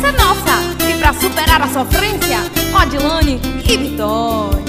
essa é nossa. E pra superar a sofrência, Odilane e Vitória.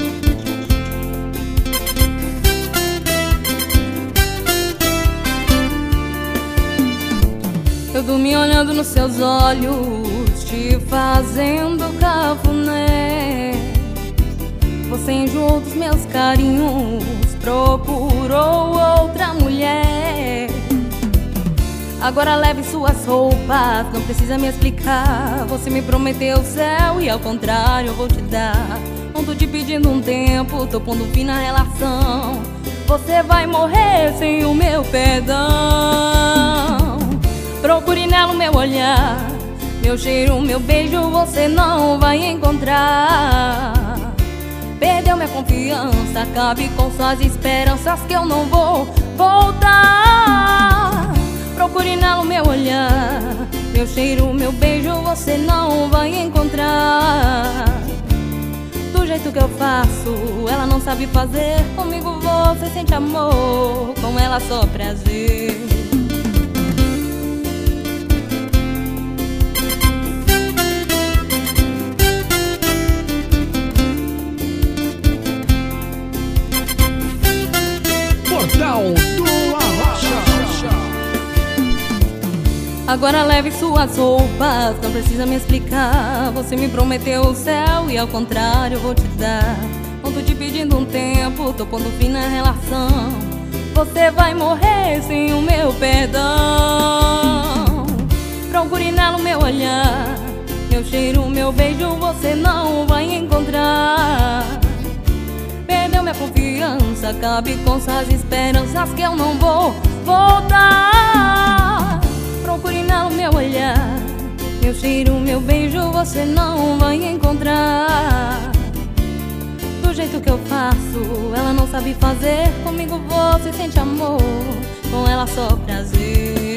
Eu dormi olhando nos seus olhos, te fazendo cafuné. Você enjoou dos meus carinhos, procurou outra mulher. Agora leve suas roupas, não precisa me explicar. Você me prometeu o céu e ao contrário eu vou te dar. Não tô te pedindo um tempo, tô pondo fim na relação. Você vai morrer sem o meu perdão. Procure nela o meu olhar, meu cheiro, meu beijo você não vai encontrar. Perdeu minha confiança, acabe com suas esperanças que eu não vou voltar. Procure nela o meu olhar, meu cheiro, meu beijo você não vai encontrar. Do jeito que eu faço, ela não sabe fazer. Comigo você sente amor, com ela só prazer. Portal do Arrocha. Agora leve suas roupas, não precisa me explicar. Você me prometeu o céu e ao contrário eu vou te dar. Não tô te pedindo um tempo, tô pondo fim na relação. Você vai morrer sem o meu perdão. Procure nela o meu olhar, meu cheiro, meu beijo você não vai encontrar. Perdeu minha confiança, acabe com suas esperanças que eu não vou voltar. Procure nela o meu olhar, meu cheiro, meu beijo você não vai encontrar. Do jeito que eu faço, ela não sabe fazer. Comigo você sente amor, com ela só prazer.